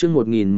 chương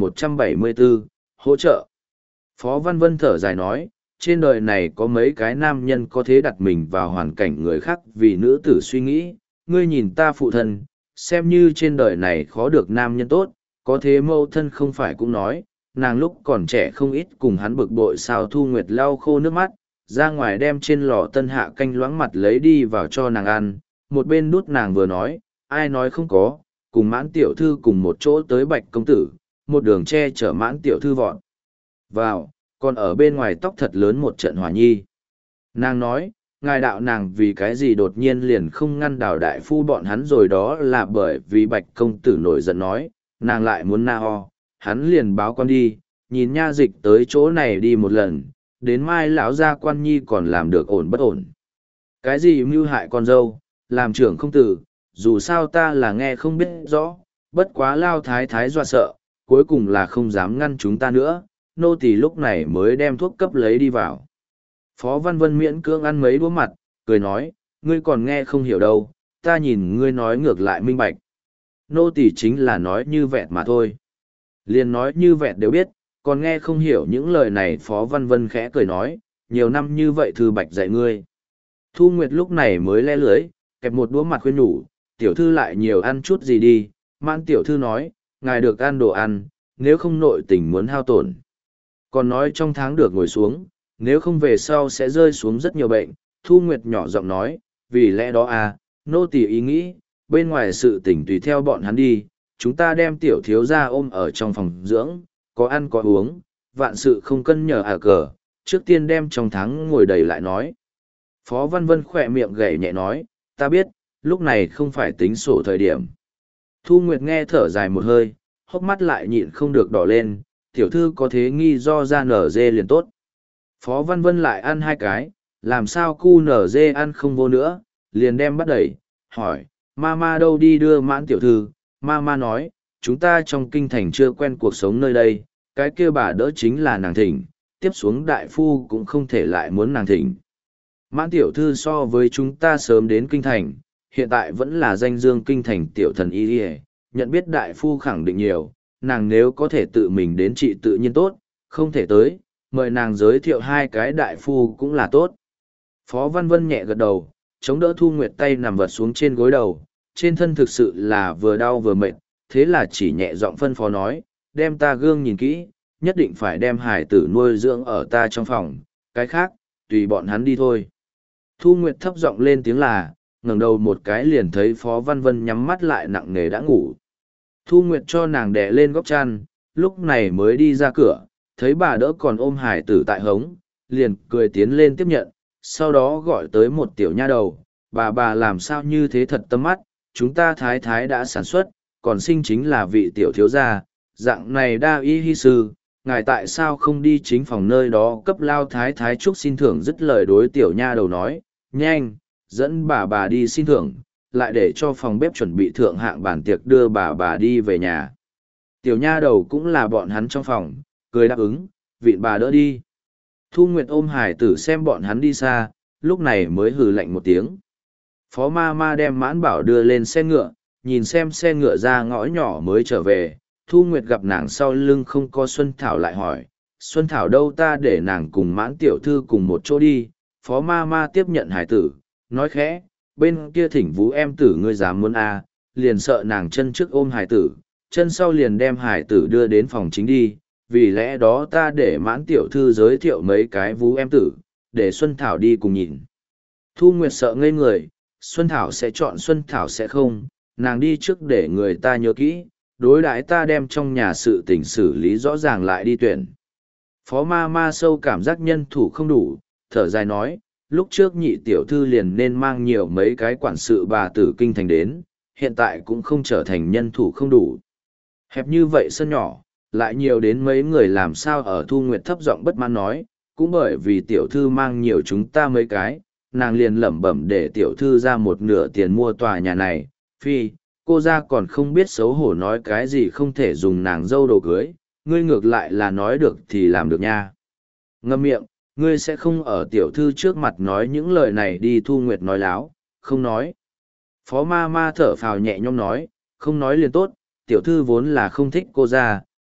1174, hỗ trợ. Phó Văn Vân thở dài nói, trên đời này có mấy cái nam nhân có thể đặt mình vào hoàn cảnh người khác vì nữ tử suy nghĩ, ngươi nhìn ta phụ thân, xem như trên đời này khó được nam nhân tốt, có thế mâu thân không phải cũng nói, nàng lúc còn trẻ không ít cùng hắn bực bội sao Thu Nguyệt lau khô nước mắt, ra ngoài đem trên lò tân hạ canh loãng mặt lấy đi vào cho nàng ăn, một bên đút nàng vừa nói, ai nói không có, cùng Mãn tiểu thư cùng một chỗ tới Bạch công tử, một đường che chở Mãn tiểu thư vọt vào, còn ở bên ngoài tóc thật lớn một trận hỏa nhi. Nàng nói, ngài đạo nàng vì cái gì đột nhiên liền không ngăn Đào đại phu bọn hắn rồi, đó là bởi vì Bạch công tử nổi giận nói, nàng lại muốn na ho, hắn liền báo quan đi, nhìn nha dịch tới chỗ này đi một lần, đến mai lão gia quan nhi còn làm được ổn bất ổn. Cái gì mưu hại con dâu, làm trưởng không tử, dù sao ta là nghe không biết rõ, bất quá Lao thái thái dọa sợ, cuối cùng là không dám ngăn chúng ta nữa, nô tỳ lúc này mới đem thuốc cấp lấy đi vào. Phó Văn Vân miễn cưỡng ăn mấy đũa mặt, cười nói, ngươi còn nghe không hiểu đâu, ta nhìn ngươi nói ngược lại minh bạch. Nô tỳ chính là nói như vẹt mà thôi. Liền nói như vẹt đều biết, còn nghe không hiểu những lời này. Phó Văn Vân khẽ cười nói, nhiều năm như vậy Thư Bạch dạy ngươi. Thu Nguyệt lúc này mới le lưới, kẹp một đũa mặt khuyên nhủ, tiểu thư lại nhiều ăn chút gì đi. Mãn tiểu thư nói, ngài được ăn đồ ăn, nếu không nội tình muốn hao tổn. Còn nói trong tháng được ngồi xuống, nếu không về sau sẽ rơi xuống rất nhiều bệnh. Thu Nguyệt nhỏ giọng nói, vì lẽ đó à, nô tỳ ý nghĩ, bên ngoài sự tỉnh tùy theo bọn hắn đi, chúng ta đem tiểu thiếu gia ôm ở trong phòng dưỡng, có ăn có uống, vạn sự không cân nhờ cờ, trước tiên đem trong tháng ngồi đầy lại nói. Phó Văn Vân khỏe miệng gảy nhẹ nói, ta biết, lúc này không phải tính sổ thời điểm. Thu Nguyệt nghe thở dài một hơi, hốc mắt lại nhịn không được đỏ lên, tiểu thư có thế nghi do ra nở dê liền tốt. Phó Văn Vân lại ăn hai cái, làm sao cu nở dê ăn không vô nữa, liền đem bắt đẩy, hỏi, Mama đâu đi đưa Mãn tiểu thư. Mama nói, chúng ta trong kinh thành chưa quen cuộc sống nơi đây, cái kia bà đỡ chính là nàng thỉnh, tiếp xuống đại phu cũng không thể lại muốn nàng thỉnh. Mãn tiểu thư so với chúng ta sớm đến kinh thành, hiện tại vẫn là danh dương kinh thành tiểu thần y y, nhận biết đại phu khẳng định nhiều, nàng nếu có thể tự mình đến trị tự nhiên tốt, không thể tới, mời nàng giới thiệu hai cái đại phu cũng là tốt. Phó Văn Vân nhẹ gật đầu, chống đỡ Thu Nguyệt tay nằm vật xuống trên gối đầu, trên thân thực sự là vừa đau vừa mệt, thế là chỉ nhẹ giọng phân phó nói, đem ta gương nhìn kỹ, nhất định phải đem hải tử nuôi dưỡng ở ta trong phòng, cái khác, tùy bọn hắn đi thôi. Thu Nguyệt thấp giọng lên tiếng là, ngẩng đầu một cái liền thấy Phó Văn Vân nhắm mắt lại nặng nề đã ngủ. Thu Nguyệt cho nàng đè lên góc chăn, lúc này mới đi ra cửa, thấy bà đỡ còn ôm hải tử tại hống, liền cười tiến lên tiếp nhận, sau đó gọi tới một tiểu nha đầu, bà làm sao như thế thật tâm mắt, chúng ta thái thái đã sản xuất, còn sinh chính là vị tiểu thiếu gia, dạng này đa y hy sư, ngài tại sao không đi chính phòng nơi đó cấp Lao thái thái chúc xin thưởng. Dứt lời đối tiểu nha đầu nói, nhanh, dẫn bà đi xin thưởng, lại để cho phòng bếp chuẩn bị thượng hạng bàn tiệc đưa bà đi về nhà. Tiểu nha đầu cũng là bọn hắn trong phòng, cười đáp ứng, vịn bà đỡ đi. Thu Nguyệt ôm hải tử xem bọn hắn đi xa, lúc này mới hừ lạnh một tiếng. Phó ma đem Mãn Bảo đưa lên xe ngựa, nhìn xem xe ngựa ra ngõ nhỏ mới trở về. Thu Nguyệt gặp nàng sau lưng không có Xuân Thảo lại hỏi, Xuân Thảo đâu, ta để nàng cùng Mãn tiểu thư cùng một chỗ đi. Phó ma tiếp nhận hải tử, nói khẽ, bên kia thỉnh vú em tử ngươi dám muốn liền sợ nàng chân trước ôm hải tử, chân sau liền đem hải tử đưa đến phòng chính đi, vì lẽ đó ta để Mãn tiểu thư giới thiệu mấy cái vú em tử, để Xuân Thảo đi cùng nhìn. Thu Nguyệt sợ ngây người, Xuân Thảo sẽ chọn Xuân Thảo sẽ không, nàng đi trước để người ta nhớ kỹ, đối đãi ta đem trong nhà sự tình xử lý rõ ràng lại đi tuyển. Phó ma sâu cảm giác nhân thủ không đủ, thở dài nói, lúc trước nhị tiểu thư liền nên mang nhiều mấy cái quản sự bà tử kinh thành đến, hiện tại cũng không trở thành nhân thủ không đủ. Hẹp như vậy sân nhỏ, lại nhiều đến mấy người làm sao ở. Thu Nguyệt thấp giọng bất mãn nói, cũng bởi vì tiểu thư mang nhiều chúng ta mấy cái, nàng liền lẩm bẩm để tiểu thư ra một nửa tiền mua tòa nhà này. Phi, cô ra còn không biết xấu hổ nói cái gì không thể dùng nàng dâu đồ cưới, ngươi ngược lại là nói được thì làm được nha. Ngâm miệng, ngươi sẽ không ở tiểu thư trước mặt nói những lời này đi. Thu Nguyệt nói láo, không nói. Phó ma thở phào nhẹ nhõm nói, không nói liền tốt, tiểu thư vốn là không thích cô ra,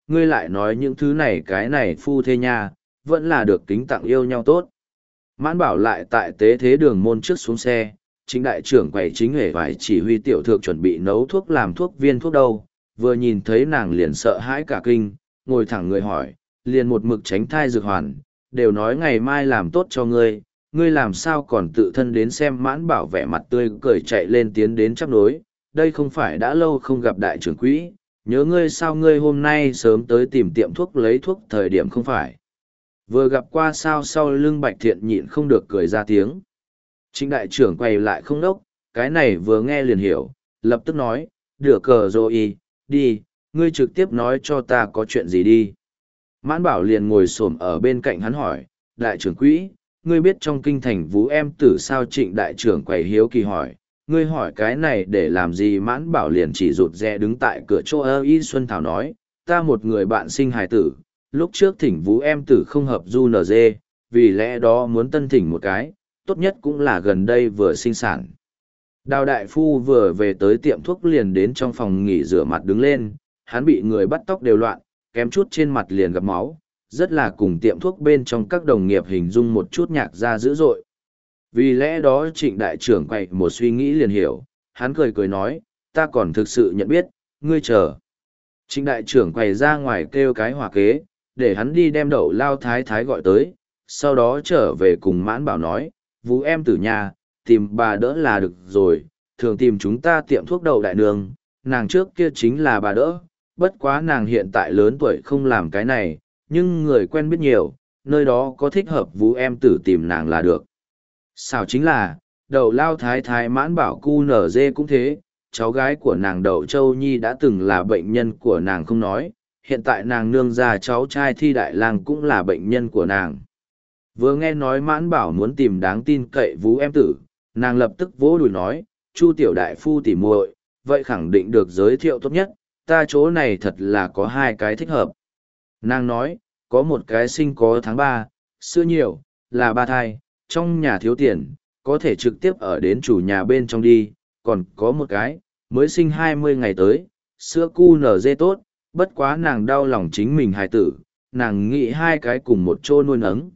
ngươi lại nói những thứ này cái này phu thê nha, vẫn là được kính tặng yêu nhau tốt. Mãn Bảo lại tại tế thế đường môn trước xuống xe, chính đại trưởng quầy chính hề phải chỉ huy tiểu thượng chuẩn bị nấu thuốc làm thuốc viên thuốc đâu, vừa nhìn thấy nàng liền sợ hãi cả kinh, ngồi thẳng người hỏi, liền một mực tránh thai dược hoàn, đều nói ngày mai làm tốt cho ngươi, ngươi làm sao còn tự thân đến xem. Mãn Bảo vẻ mặt tươi cười chạy lên tiến đến chắp nối, đây không phải đã lâu không gặp đại trưởng quỹ, nhớ ngươi sao ngươi hôm nay sớm tới tìm tiệm thuốc lấy thuốc thời điểm không phải. Vừa gặp qua sao sau lưng Bạch Thiện nhịn không được cười ra tiếng. Trịnh đại trưởng quay lại không đốc, cái này vừa nghe liền hiểu, lập tức nói, được cờ rồi đi, ngươi trực tiếp nói cho ta có chuyện gì đi. Mãn Bảo liền ngồi xổm ở bên cạnh hắn hỏi, đại trưởng quỹ, ngươi biết trong kinh thành Vũ em tử sao? Trịnh đại trưởng quầy hiếu kỳ hỏi, ngươi hỏi cái này để làm gì? Mãn Bảo liền chỉ rụt rè đứng tại cửa chỗ Y Xuân Thảo nói, ta một người bạn sinh hài tử, lúc trước thỉnh Vũ em tử không hợp du nở dê, vì lẽ đó muốn tân thỉnh một cái, tốt nhất cũng là gần đây vừa sinh sản. Đào đại phu vừa về tới tiệm thuốc liền đến trong phòng nghỉ rửa mặt đứng lên, hắn bị người bắt tóc đều loạn, kém chút trên mặt liền gặp máu, rất là cùng tiệm thuốc bên trong các đồng nghiệp hình dung một chút nhạc ra dữ dội. Vì lẽ đó Trịnh đại trưởng quay một suy nghĩ liền hiểu, hắn cười cười nói, ta còn thực sự nhận biết, ngươi chờ. Trịnh đại trưởng quay ra ngoài kêu cái hòa kế, để hắn đi đem Đậu Lao thái thái gọi tới, sau đó trở về cùng Mãn Bảo nói, Vũ em tử nhà, tìm bà đỡ là được rồi, thường tìm chúng ta tiệm thuốc Đậu đại nương, nàng trước kia chính là bà đỡ, bất quá nàng hiện tại lớn tuổi không làm cái này, nhưng người quen biết nhiều, nơi đó có thích hợp Vũ em tử tìm nàng là được. Sao chính là, Đậu Lao thái thái Mãn Bảo cu nở dê cũng thế, cháu gái của nàng Đậu Châu Nhi đã từng là bệnh nhân của nàng không nói, hiện tại nàng nương già cháu trai Thi Đại Lang cũng là bệnh nhân của nàng. Vừa nghe nói Mãn Bảo muốn tìm đáng tin cậy Vũ em tử, nàng lập tức vỗ đùi nói, Chu tiểu đại phu tỉ muội, vậy khẳng định được giới thiệu tốt nhất, ta chỗ này thật là có hai cái thích hợp. Nàng nói, có một cái sinh có tháng 3, sữa nhiều, là 3 thai, trong nhà thiếu tiền, có thể trực tiếp ở đến chủ nhà bên trong đi, còn có một cái, mới sinh 20 ngày tới, sữa cu nở dê tốt, bất quá nàng đau lòng chính mình hài tử, nàng nghĩ hai cái cùng một chỗ nuôi nấng.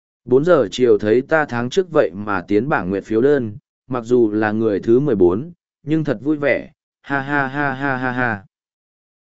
4 giờ chiều thấy ta tháng trước vậy mà tiến bảng nguyệt phiếu đơn, mặc dù là người thứ 14, nhưng thật vui vẻ, ha ha ha ha ha ha.